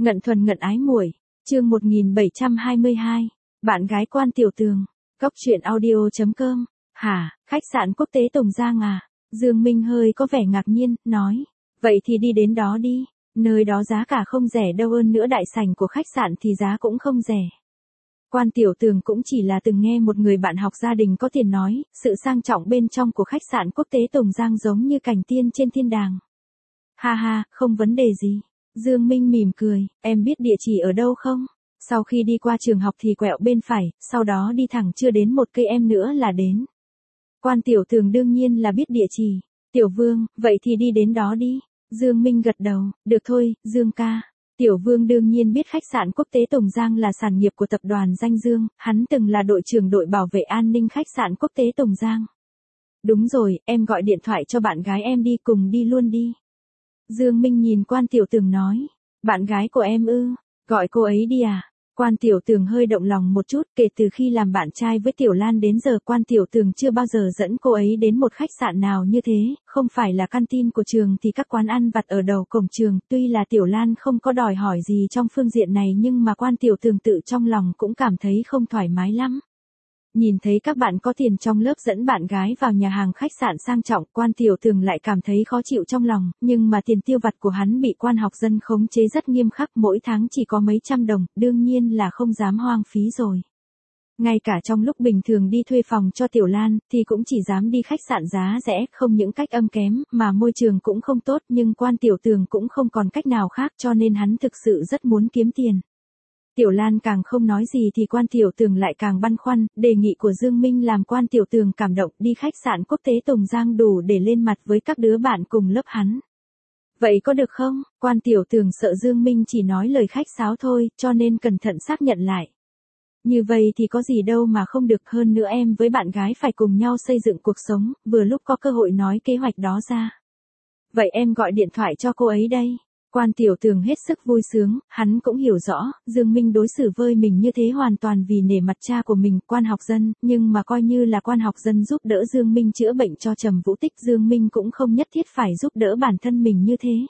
Ngận thuần ngận ái muội, chương 1722, bạn gái Quan Tiểu Tường, Cóc truyện audio.com, hả, khách sạn quốc tế Tùng Giang à? Dương Minh hơi có vẻ ngạc nhiên, nói, vậy thì đi đến đó đi, nơi đó giá cả không rẻ đâu, hơn nữa đại sảnh của khách sạn thì giá cũng không rẻ. Quan Tiểu Tường cũng chỉ là từng nghe một người bạn học gia đình có tiền nói, sự sang trọng bên trong của khách sạn quốc tế Tùng Giang giống như cảnh tiên trên thiên đàng. Ha ha, không vấn đề gì. Dương Minh mỉm cười, em biết địa chỉ ở đâu không? Sau khi đi qua trường học thì quẹo bên phải, sau đó đi thẳng chưa đến 1 cây em nữa là đến. Quan Tiểu Tường đương nhiên là biết địa chỉ. Tiểu Vương, vậy thì đi đến đó đi. Dương Minh gật đầu, được thôi, Dương ca. Tiểu Vương đương nhiên biết khách sạn quốc tế Tùng Giang là sản nghiệp của tập đoàn Danh Dương, hắn từng là đội trưởng đội bảo vệ an ninh khách sạn quốc tế Tùng Giang. Đúng rồi, em gọi điện thoại cho bạn gái em đi, cùng đi luôn đi. Dương Minh nhìn Quan Tiểu Tường nói, bạn gái của em ư, gọi cô ấy đi à? Quan Tiểu Tường hơi động lòng một chút, kể từ khi làm bạn trai với Tiểu Lan đến giờ Quan Tiểu Tường chưa bao giờ dẫn cô ấy đến một khách sạn nào như thế, không phải là canteen của trường thì các quán ăn vặt ở đầu cổng trường, tuy là Tiểu Lan không có đòi hỏi gì trong phương diện này nhưng mà Quan Tiểu Tường tự trong lòng cũng cảm thấy không thoải mái lắm. Nhìn thấy các bạn có tiền trong lớp dẫn bạn gái vào nhà hàng khách sạn sang trọng, Quan Tiểu Tường lại cảm thấy khó chịu trong lòng, nhưng mà tiền tiêu vặt của hắn bị quan học dân khống chế rất nghiêm khắc, mỗi tháng chỉ có mấy trăm đồng, đương nhiên là không dám hoang phí rồi. Ngay cả trong lúc bình thường đi thuê phòng cho Tiểu Lan, thì cũng chỉ dám đi khách sạn giá rẻ, không những cách âm kém, mà môi trường cũng không tốt, nhưng Quan Tiểu Tường cũng không còn cách nào khác cho nên hắn thực sự rất muốn kiếm tiền. Tiểu Lan càng không nói gì thì Quan Tiểu Tường lại càng băn khoăn, đề nghị của Dương Minh làm Quan Tiểu Tường cảm động, đi khách sạn quốc tế Tùng Giang đủ để lên mặt với các đứa bạn cùng lớp hắn. Vậy có được không? Quan Tiểu Tường sợ Dương Minh chỉ nói lời khách sáo thôi, cho nên cẩn thận xác nhận lại. Như vậy thì có gì đâu mà không được, hơn nữa em với bạn gái phải cùng nhau xây dựng cuộc sống, vừa lúc có cơ hội nói kế hoạch đó ra. Vậy em gọi điện thoại cho cô ấy đây. Quan Tiểu Tường hết sức vui sướng, hắn cũng hiểu rõ, Dương Minh đối xử với mình như thế hoàn toàn vì nể mặt cha của mình, Quan học dân, nhưng mà coi như là Quan học dân giúp đỡ Dương Minh chữa bệnh cho Trầm Vũ Tích, Dương Minh cũng không nhất thiết phải giúp đỡ bản thân mình như thế.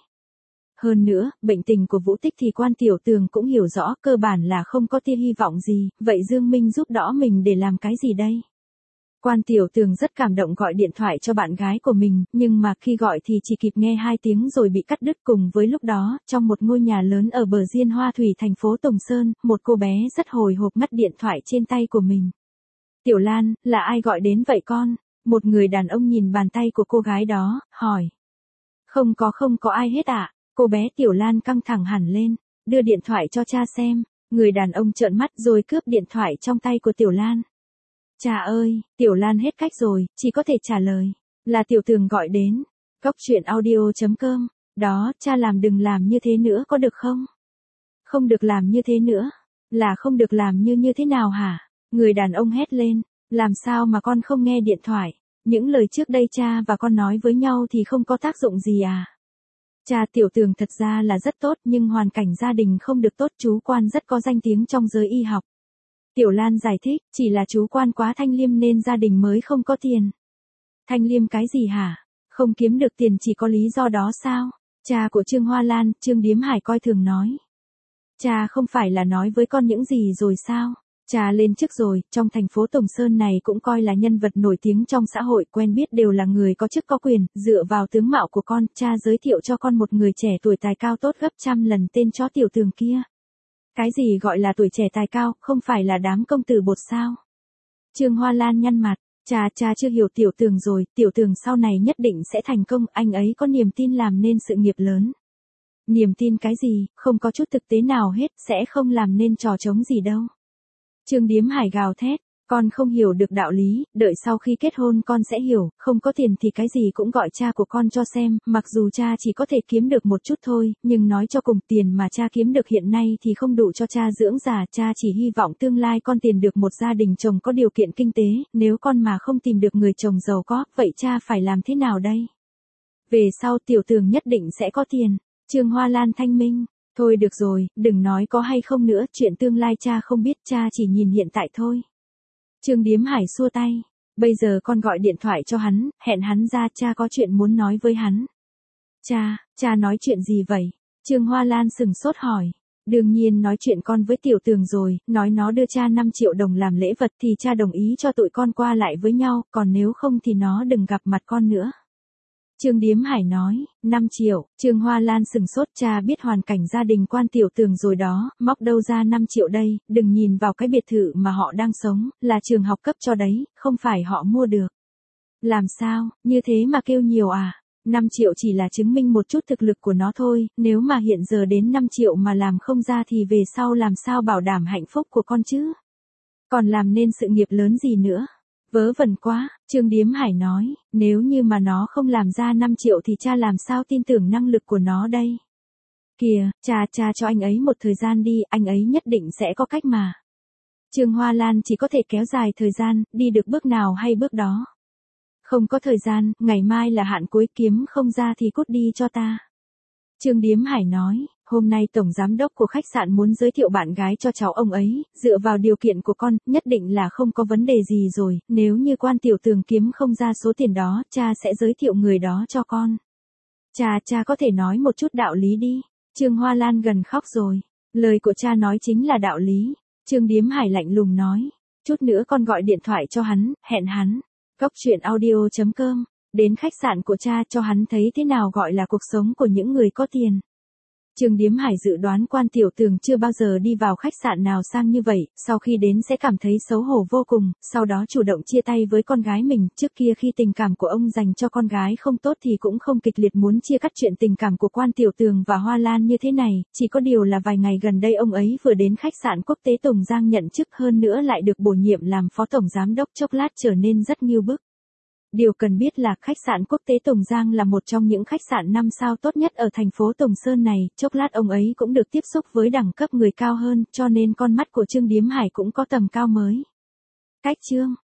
Hơn nữa, bệnh tình của Vũ Tích thì Quan Tiểu Tường cũng hiểu rõ, cơ bản là không có tia hy vọng gì, vậy Dương Minh giúp đỡ mình để làm cái gì đây? Quan Tiểu Tường rất cảm động gọi điện thoại cho bạn gái của mình, nhưng mà khi gọi thì chỉ kịp nghe 2 tiếng rồi bị cắt đứt. Cùng với lúc đó, trong một ngôi nhà lớn ở bờ Diên Hoa Thủy thành phố Tùng Sơn, một cô bé rất hồi hộp ngắt điện thoại trên tay của mình. Tiểu Lan, là ai gọi đến vậy con? Một người đàn ông nhìn bàn tay của cô gái đó, hỏi. Không có ai hết ạ. Cô bé Tiểu Lan căng thẳng hẳn lên, đưa điện thoại cho cha xem. Người đàn ông trợn mắt rồi cướp điện thoại trong tay của Tiểu Lan. Cha ơi, Tiểu Lan hết cách rồi, chỉ có thể trả lời. Là Tiểu Tường gọi đến. Cóc truyện audio.com. Đó, cha đừng làm như thế nữa có được không? Không được làm như thế nữa. Là không được làm như thế nào hả? Người đàn ông hét lên. Làm sao mà con không nghe điện thoại? Những lời trước đây cha và con nói với nhau thì không có tác dụng gì à? Cha Tiểu Tường thật ra là rất tốt nhưng hoàn cảnh gia đình không được tốt, chú Quan rất có danh tiếng trong giới y học. Tiểu Lan giải thích, chỉ là chú Quan quá thanh liêm nên gia đình mới không có tiền. Thanh liêm cái gì hả? Không kiếm được tiền chỉ có lý do đó sao? Cha của Trương Hoa Lan, Trương Điếm Hải coi thường nói. Cha không phải là nói với con những gì rồi sao? Cha lên chức rồi, trong thành phố Tùng Sơn này cũng coi là nhân vật nổi tiếng trong xã hội, quen biết đều là người có chức có quyền, dựa vào tướng mạo của con, cha giới thiệu cho con một người trẻ tuổi tài cao tốt gấp trăm lần tên chó Tiểu Tường kia. Cái gì gọi là tuổi trẻ tài cao, không phải là đám công tử bột sao? Trương Hoa Lan nhăn mặt, cha chưa hiểu Tiểu Tường rồi, Tiểu Tường sau này nhất định sẽ thành công, anh ấy có niềm tin làm nên sự nghiệp lớn. Niềm tin cái gì, không có chút thực tế nào hết, sẽ không làm nên trò trống gì đâu. Trương Điếm Hải gào thét, con không hiểu được đạo lý, đợi sau khi kết hôn con sẽ hiểu, không có tiền thì cái gì cũng gọi cha của con cho xem, mặc dù cha chỉ có thể kiếm được một chút thôi, nhưng nói cho cùng tiền mà cha kiếm được hiện nay thì không đủ cho cha dưỡng già, cha chỉ hy vọng tương lai con tìm được một gia đình chồng có điều kiện kinh tế, nếu con mà không tìm được người chồng giàu có, vậy cha phải làm thế nào đây? Về sau Tiểu Tường nhất định sẽ có tiền. Trương Hoa Lan thanh minh. Thôi được rồi, đừng nói có hay không nữa, chuyện tương lai cha không biết, cha chỉ nhìn hiện tại thôi. Trương Điếm Hải xua tay. Bây giờ con gọi điện thoại cho hắn, hẹn hắn ra, cha có chuyện muốn nói với hắn. Cha nói chuyện gì vậy? Trương Hoa Lan sừng sốt hỏi. Đương nhiên nói chuyện con với Tiểu Tường rồi, nói nó đưa cha 5 triệu đồng làm lễ vật thì cha đồng ý cho tụi con qua lại với nhau, còn nếu không thì nó đừng gặp mặt con nữa. Trương Điếm Hải nói, 5 triệu, Trương Hoa Lan sừng sốt, cha biết hoàn cảnh gia đình quan Tiểu Tường rồi đó, móc đâu ra 5 triệu đây, đừng nhìn vào cái biệt thự mà họ đang sống, là trường học cấp cho đấy, không phải họ mua được. Làm sao, như thế mà kêu nhiều à? 5 triệu chỉ là chứng minh một chút thực lực của nó thôi, nếu mà hiện giờ đến 5 triệu mà làm không ra thì về sau làm sao bảo đảm hạnh phúc của con chứ? Còn làm nên sự nghiệp lớn gì nữa? Vớ vẩn quá, Trương Điếm Hải nói, nếu như mà nó không làm ra 5 triệu thì cha làm sao tin tưởng năng lực của nó đây? Kìa, cha cho anh ấy một thời gian đi, anh ấy nhất định sẽ có cách mà. Trương Hoa Lan chỉ có thể kéo dài thời gian, đi được bước nào hay bước đó. Không có thời gian, ngày mai là hạn cuối, kiếm không ra thì cút đi cho ta. Trương Điếm Hải nói, hôm nay tổng giám đốc của khách sạn muốn giới thiệu bạn gái cho cháu ông ấy, dựa vào điều kiện của con, nhất định là không có vấn đề gì rồi, nếu như quan Tiểu Tường kiếm không ra số tiền đó, cha sẽ giới thiệu người đó cho con. Cha có thể nói một chút đạo lý đi. Trương Hoa Lan gần khóc rồi. Lời của cha nói chính là đạo lý. Trương Điếm Hải lạnh lùng nói, chút nữa con gọi điện thoại cho hắn, hẹn hắn. Cốc truyện audio.com, đến khách sạn của cha cho hắn thấy thế nào gọi là cuộc sống của những người có tiền. Trương Điếm Hải dự đoán quan Tiểu Tường chưa bao giờ đi vào khách sạn nào sang như vậy, sau khi đến sẽ cảm thấy xấu hổ vô cùng, sau đó chủ động chia tay với con gái mình. Trước kia khi tình cảm của ông dành cho con gái không tốt thì cũng không kịch liệt muốn chia cắt chuyện tình cảm của quan Tiểu Tường và Hoa Lan như thế này, chỉ có điều là vài ngày gần đây ông ấy vừa đến khách sạn quốc tế Tùng Giang nhận chức, hơn nữa lại được bổ nhiệm làm phó tổng giám đốc, chốc lát trở nên rất nghêu bức. Điều cần biết là khách sạn quốc tế Tùng Giang là một trong những khách sạn 5 sao tốt nhất ở thành phố Tùng Sơn này, chốc lát ông ấy cũng được tiếp xúc với đẳng cấp người cao hơn, cho nên con mắt của Trương Điếm Hải cũng có tầm cao mới. Cách chương